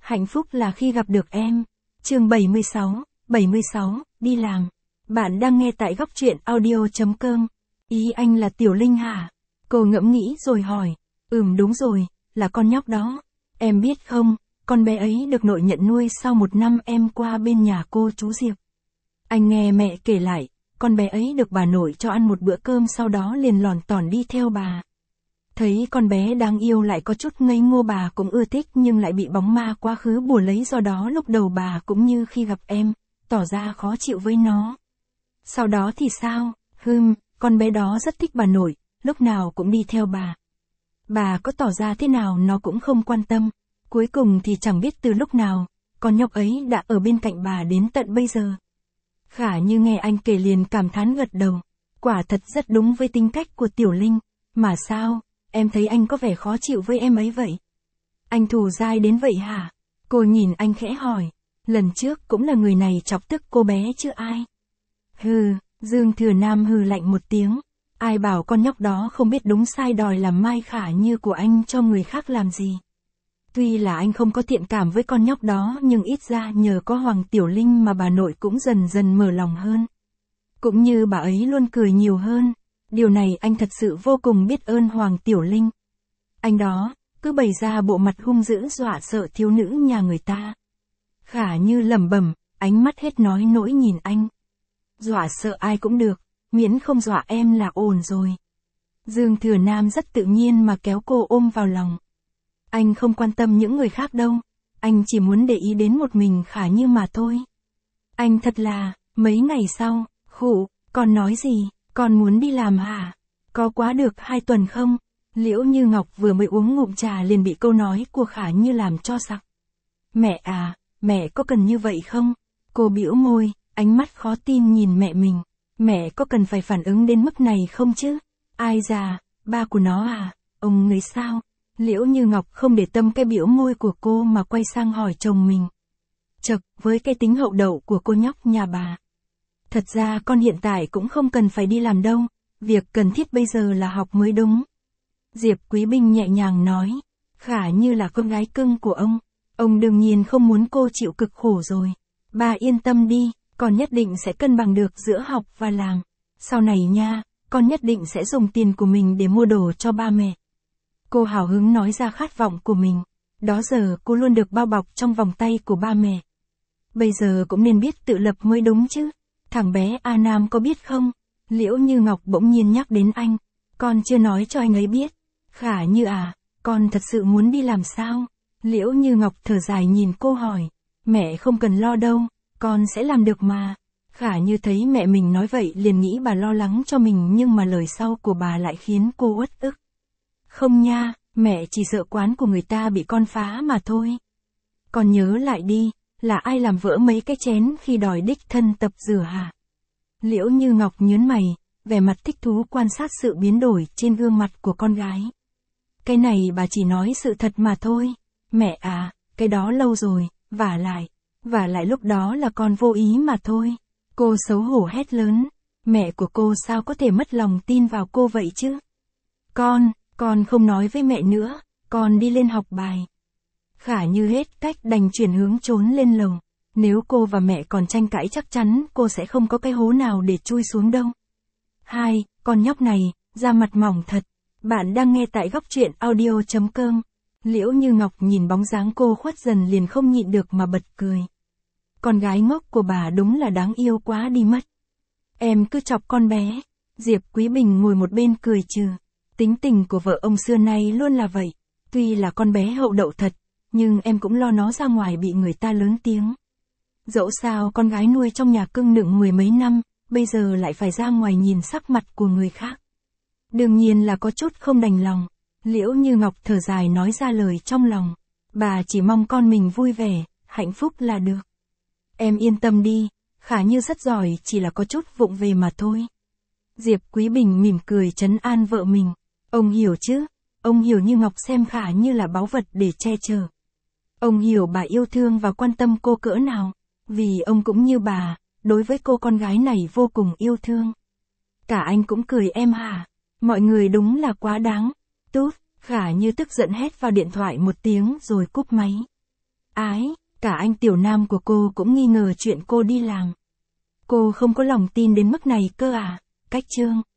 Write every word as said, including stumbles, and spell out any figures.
Hạnh phúc là khi gặp được em. Chương bảy mươi sáu, bảy mươi sáu, đi làm. Bạn đang nghe tại góc truyện audio chấm com. Ý anh là Tiểu Linh hả? Cô ngẫm nghĩ rồi hỏi. Ừm đúng rồi, là con nhóc đó. Em biết không, con bé ấy được nội nhận nuôi sau một năm em qua bên nhà cô chú Diệp. Anh nghe mẹ kể lại, con bé ấy được bà nội cho ăn một bữa cơm sau đó liền lòn tòn đi theo bà. Thấy con bé đáng yêu lại có chút ngây ngô bà cũng ưa thích nhưng lại bị bóng ma quá khứ bủa lấy, do đó lúc đầu bà cũng như khi gặp em, tỏ ra khó chịu với nó. Sau đó thì sao? Hừm, con bé đó rất thích bà nội, lúc nào cũng đi theo bà. Bà có tỏ ra thế nào nó cũng không quan tâm. Cuối cùng thì chẳng biết từ lúc nào, con nhóc ấy đã ở bên cạnh bà đến tận bây giờ. Khả Như nghe anh kể liền cảm thán gật đầu. Quả thật rất đúng với tính cách của Tiểu Linh. Mà sao, em thấy anh có vẻ khó chịu với em ấy vậy? Anh thù dai đến vậy hả? Cô nhìn anh khẽ hỏi. Lần trước cũng là người này chọc tức cô bé chứ ai? Hừ, Dương Thừa Nam hừ lạnh một tiếng. Ai bảo con nhóc đó không biết đúng sai đòi làm Mai Khả Như của anh cho người khác làm gì. Tuy là anh không có thiện cảm với con nhóc đó nhưng ít ra nhờ có Hoàng Tiểu Linh mà bà nội cũng dần dần mở lòng hơn. Cũng như bà ấy luôn cười nhiều hơn. Điều này anh thật sự vô cùng biết ơn Hoàng Tiểu Linh. Anh đó, cứ bày ra bộ mặt hung dữ dọa sợ thiếu nữ nhà người ta. Khả Như lẩm bẩm, ánh mắt hết nói nỗi nhìn anh. Dọa sợ ai cũng được, miễn không dọa em là ổn rồi. Dương Thừa Nam rất tự nhiên mà kéo cô ôm vào lòng. Anh không quan tâm những người khác đâu, anh chỉ muốn để ý đến một mình Khả Như mà thôi. Anh thật là, mấy ngày sau, khụ, con nói gì, con muốn đi làm hả? Có quá được hai tuần không? Liễu Như Ngọc vừa mới uống ngụm trà liền bị câu nói của Khả Như làm cho sặc. Mẹ à, mẹ có cần như vậy không? Cô bĩu môi, ánh mắt khó tin nhìn mẹ mình. Mẹ có cần phải phản ứng đến mức này không chứ? Ai già, ba của nó à? Ông ấy sao? Liễu Như Ngọc không để tâm cái biểu môi của cô mà quay sang hỏi chồng mình. Chật, với cái tính hậu đậu của cô nhóc nhà bà. Thật ra con hiện tại cũng không cần phải đi làm đâu, việc cần thiết bây giờ là học mới đúng. Diệp Quý Bình nhẹ nhàng nói, Khả Như là con gái cưng của ông, ông đương nhiên không muốn cô chịu cực khổ rồi. Bà yên tâm đi, con nhất định sẽ cân bằng được giữa học và làm. Sau này nha, con nhất định sẽ dùng tiền của mình để mua đồ cho ba mẹ. Cô hào hứng nói ra khát vọng của mình. Đó giờ cô luôn được bao bọc trong vòng tay của ba mẹ. Bây giờ cũng nên biết tự lập mới đúng chứ. Thằng bé A Nam có biết không? Liễu Như Ngọc bỗng nhiên nhắc đến anh. Con chưa nói cho anh ấy biết. Khả Như à, con thật sự muốn đi làm sao? Liễu Như Ngọc thở dài nhìn cô hỏi. Mẹ không cần lo đâu, con sẽ làm được mà. Khả Như thấy mẹ mình nói vậy liền nghĩ bà lo lắng cho mình nhưng mà lời sau của bà lại khiến cô uất ức. Không nha, mẹ chỉ sợ quán của người ta bị con phá mà thôi. Con nhớ lại đi, là ai làm vỡ mấy cái chén khi đòi đích thân tập rửa hả? Liễu Như Ngọc nhớn mày, vẻ mặt thích thú quan sát sự biến đổi trên gương mặt của con gái. Cái này bà chỉ nói sự thật mà thôi. Mẹ à, cái đó lâu rồi, vả lại, vả lại lúc đó là con vô ý mà thôi. Cô xấu hổ hét lớn, mẹ của cô sao có thể mất lòng tin vào cô vậy chứ? Con, con không nói với mẹ nữa, con đi lên học bài. Khả Như hết cách đành chuyển hướng trốn lên lầu. Nếu cô và mẹ còn tranh cãi chắc chắn cô sẽ không có cái hố nào để chui xuống đâu. Hai, con nhóc này, da mặt mỏng thật. Bạn đang nghe tại góc truyện audio chấm com. Liễu Như Ngọc nhìn bóng dáng cô khuất dần liền không nhịn được mà bật cười. Con gái ngốc của bà đúng là đáng yêu quá đi mất. Em cứ chọc con bé. Diệp Quý Bình ngồi một bên cười trừ. Tính tình của vợ ông xưa nay luôn là vậy. Tuy là con bé hậu đậu thật, nhưng em cũng lo nó ra ngoài bị người ta lớn tiếng. Dẫu sao con gái nuôi trong nhà cưng nựng mười mấy năm, bây giờ lại phải ra ngoài nhìn sắc mặt của người khác. Đương nhiên là có chút không đành lòng. Liễu Như Ngọc thở dài nói ra lời trong lòng. Bà chỉ mong con mình vui vẻ, hạnh phúc là được. Em yên tâm đi, Khả Như rất giỏi, chỉ là có chút vụng về mà thôi. Diệp Quý Bình mỉm cười trấn an vợ mình. Ông hiểu chứ, ông hiểu Như Ngọc xem Khả Như là báu vật để che chở. Ông hiểu bà yêu thương và quan tâm cô cỡ nào, vì ông cũng như bà, đối với cô con gái này vô cùng yêu thương. Cả anh cũng cười em hả? Mọi người đúng là quá đáng. Tút, Khả Như tức giận hét vào điện thoại một tiếng rồi cúp máy. Ái, cả anh Tiểu Nam của cô cũng nghi ngờ chuyện cô đi làm. Cô không có lòng tin đến mức này cơ à? Cách chương